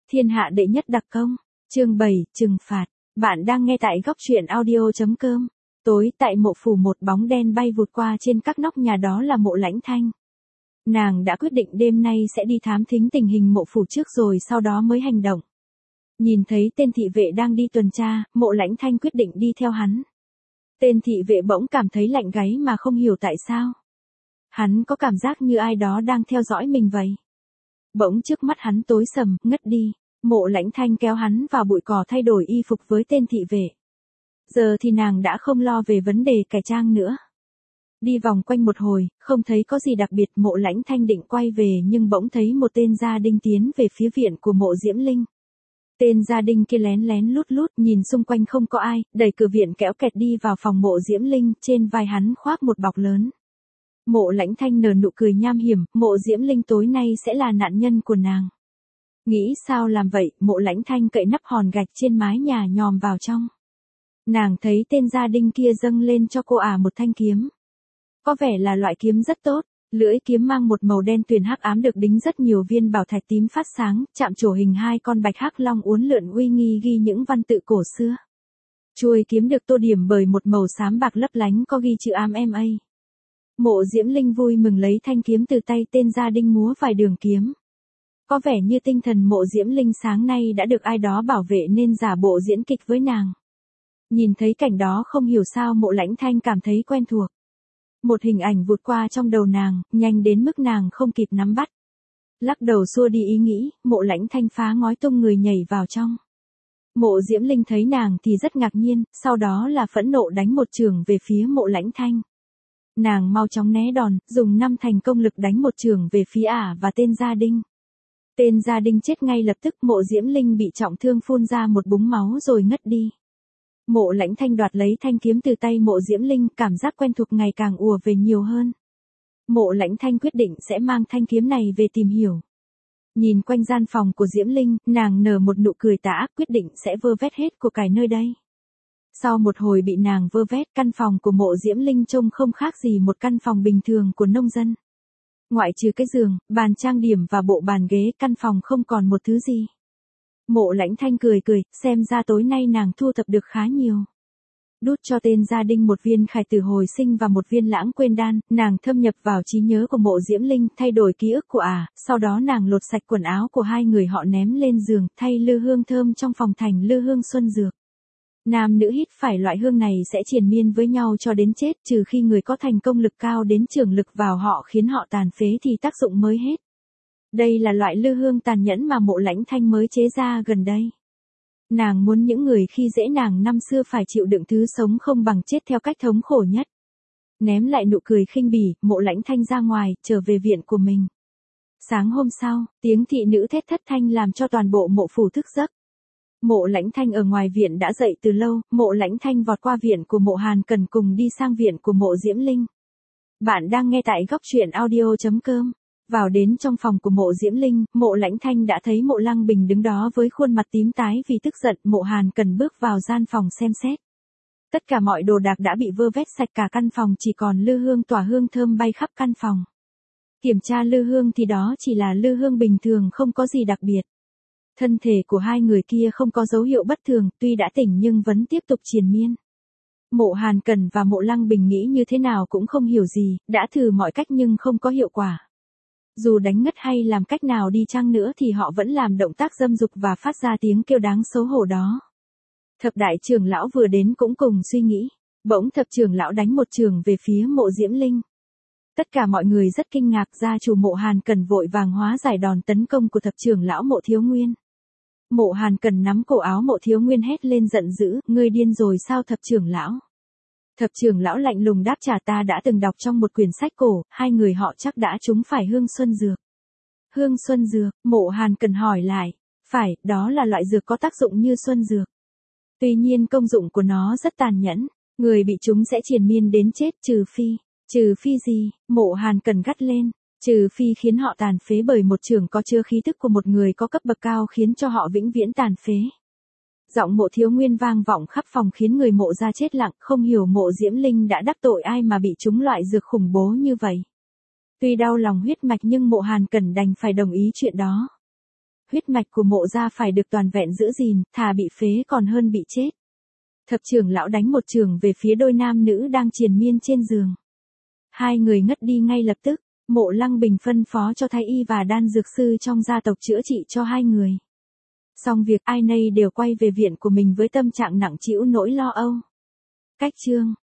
Thiên hạ đệ nhất đặc công, chương 7, trừng phạt. Bạn đang nghe tại góc truyện audio.com. Tối tại mộ phủ một bóng đen bay vụt qua trên các nóc nhà, đó là Mộ Lãnh Thanh. Nàng đã quyết định đêm nay sẽ đi thám thính tình hình mộ phủ trước rồi sau đó mới hành động. Nhìn thấy tên thị vệ đang đi tuần tra, Mộ Lãnh Thanh quyết định đi theo hắn. Tên thị vệ bỗng cảm thấy lạnh gáy mà không hiểu tại sao. Hắn có cảm giác như ai đó đang theo dõi mình vậy. Bỗng trước mắt hắn tối sầm, ngất đi. Mộ Lãnh Thanh kéo hắn vào bụi cỏ thay đổi y phục với tên thị vệ. Giờ thì nàng đã không lo về vấn đề cải trang nữa. Đi vòng quanh một hồi, không thấy có gì đặc biệt, Mộ Lãnh Thanh định quay về nhưng bỗng thấy một tên gia đinh tiến về phía viện của Mộ Diễm Linh. Tên gia đinh kia lén lén lút lút, nhìn xung quanh không có ai, đẩy cửa viện kéo kẹt đi vào phòng Mộ Diễm Linh, trên vai hắn khoác một bọc lớn. Mộ Lãnh Thanh nở nụ cười nham hiểm, Mộ Diễm Linh tối nay sẽ là nạn nhân của nàng. Nghĩ sao làm vậy, Mộ Lãnh Thanh cậy nắp hòn gạch trên mái nhà nhòm vào trong. Nàng thấy tên gia đinh kia dâng lên cho cô một thanh kiếm. Có vẻ là loại kiếm rất tốt, lưỡi kiếm mang một màu đen tuyền hắc ám được đính rất nhiều viên bảo thạch tím phát sáng, chạm trổ hình hai con bạch hắc long uốn lượn uy nghi ghi những văn tự cổ xưa. Chuôi kiếm được tô điểm bởi một màu xám bạc lấp lánh có ghi chữ AMA. Mộ Diễm Linh vui mừng lấy thanh kiếm từ tay tên gia đinh múa vài đường kiếm. Có vẻ như tinh thần Mộ Diễm Linh sáng nay đã được ai đó bảo vệ nên giả bộ diễn kịch với nàng. Nhìn thấy cảnh đó không hiểu sao Mộ Lãnh Thanh cảm thấy quen thuộc. Một hình ảnh vụt qua trong đầu nàng, nhanh đến mức nàng không kịp nắm bắt. Lắc đầu xua đi ý nghĩ, Mộ Lãnh Thanh phá ngói tung người nhảy vào trong. Mộ Diễm Linh thấy nàng thì rất ngạc nhiên, sau đó là phẫn nộ đánh một chưởng về phía Mộ Lãnh Thanh. Nàng mau chóng né đòn, dùng 5 thành công lực đánh một chưởng về phía và tên gia đinh. Tên gia đinh chết ngay lập tức, Mộ Diễm Linh bị trọng thương phun ra một búng máu rồi ngất đi. Mộ Lãnh Thanh đoạt lấy thanh kiếm từ tay Mộ Diễm Linh, cảm giác quen thuộc ngày càng ùa về nhiều hơn. Mộ Lãnh Thanh quyết định sẽ mang thanh kiếm này về tìm hiểu. Nhìn quanh gian phòng của Diễm Linh, nàng nở một nụ cười tà ác, quyết định sẽ vơ vét hết của cải nơi đây. Sau một hồi bị nàng vơ vét, căn phòng của Mộ Diễm Linh trông không khác gì một căn phòng bình thường của nông dân. Ngoại trừ cái giường, bàn trang điểm và bộ bàn ghế, căn phòng không còn một thứ gì. Mộ Lãnh Thanh cười cười, xem ra tối nay nàng thu thập được khá nhiều. Đút cho tên gia đinh một viên khải tử hồi sinh và một viên lãng quên đan, nàng thâm nhập vào trí nhớ của Mộ Diễm Linh, thay đổi ký ức của sau đó nàng lột sạch quần áo của hai người họ ném lên giường, thay lư hương thơm trong phòng thành lư hương xuân dược. Nam nữ hít phải loại hương này sẽ triền miên với nhau cho đến chết, trừ khi người có thành công lực cao đến trưởng lực vào họ khiến họ tàn phế thì tác dụng mới hết. Đây là loại lư hương tàn nhẫn mà Mộ Lãnh Thanh mới chế ra gần đây. Nàng muốn những người khi dễ nàng năm xưa phải chịu đựng thứ sống không bằng chết theo cách thống khổ nhất. Ném lại nụ cười khinh bỉ, Mộ Lãnh Thanh ra ngoài, trở về viện của mình. Sáng hôm sau, tiếng thị nữ thét thất thanh làm cho toàn bộ mộ phủ thức giấc. Mộ Lãnh Thanh ở ngoài viện đã dậy từ lâu, Mộ Lãnh Thanh vọt qua viện của Mộ Hàn Cần cùng đi sang viện của Mộ Diễm Linh. Bạn đang nghe tại góc truyện audio.com. Vào đến trong phòng của Mộ Diễm Linh, Mộ Lãnh Thanh đã thấy Mộ Lăng Bình đứng đó với khuôn mặt tím tái vì tức giận. Mộ Hàn Cần bước vào gian phòng xem xét. Tất cả mọi đồ đạc đã bị vơ vét sạch, cả căn phòng chỉ còn lư hương tỏa hương thơm bay khắp căn phòng. Kiểm tra lư hương thì đó chỉ là lư hương bình thường, không có gì đặc biệt. Thân thể của hai người kia không có dấu hiệu bất thường, tuy đã tỉnh nhưng vẫn tiếp tục triền miên. Mộ Hàn Cần và Mộ Lăng Bình nghĩ như thế nào cũng không hiểu gì, đã thử mọi cách nhưng không có hiệu quả. Dù đánh ngất hay làm cách nào đi chăng nữa thì họ vẫn làm động tác dâm dục và phát ra tiếng kêu đáng xấu hổ đó. Thập đại trưởng lão vừa đến cũng cùng suy nghĩ. Bỗng thập trưởng lão đánh một chưởng về phía Mộ Diễm Linh. Tất cả mọi người rất kinh ngạc, gia chủ Mộ Hàn Cần vội vàng hóa giải đòn tấn công của thập trưởng lão Mộ Thiếu Nguyên. Mộ Hàn Cần nắm cổ áo Mộ Thiếu Nguyên hét lên giận dữ, ngươi điên rồi sao thập trưởng lão? Thập trưởng lão lạnh lùng đáp trả, ta đã từng đọc trong một quyển sách cổ, hai người họ chắc đã trúng phải hương xuân dược. Hương xuân dược, Mộ Hàn Cần hỏi lại, phải, đó là loại dược có tác dụng như xuân dược. Tuy nhiên công dụng của nó rất tàn nhẫn, người bị chúng sẽ triền miên đến chết, trừ phi gì, Mộ Hàn Cần gắt lên, trừ phi khiến họ tàn phế bởi một chưởng có chứa khí tức của một người có cấp bậc cao khiến cho họ vĩnh viễn tàn phế. Giọng Mộ Thiếu Nguyên vang vọng khắp phòng khiến người Mộ ra chết lặng, không hiểu Mộ Diễm Linh đã đắc tội ai mà bị trúng loại dược khủng bố như vậy. Tuy đau lòng huyết mạch nhưng Mộ Hàn Cẩn đành phải đồng ý chuyện đó. huyết mạch của Mộ gia phải được toàn vẹn giữ gìn, thà bị phế còn hơn bị chết. Thập trưởng lão đánh một chưởng về phía đôi nam nữ đang triền miên trên giường. Hai người ngất đi ngay lập tức, Mộ Lăng Bình phân phó cho thái y và đan dược sư trong gia tộc chữa trị cho hai người. Xong việc ai nấy đều quay về viện của mình với tâm trạng nặng trĩu nỗi lo âu. Cách chương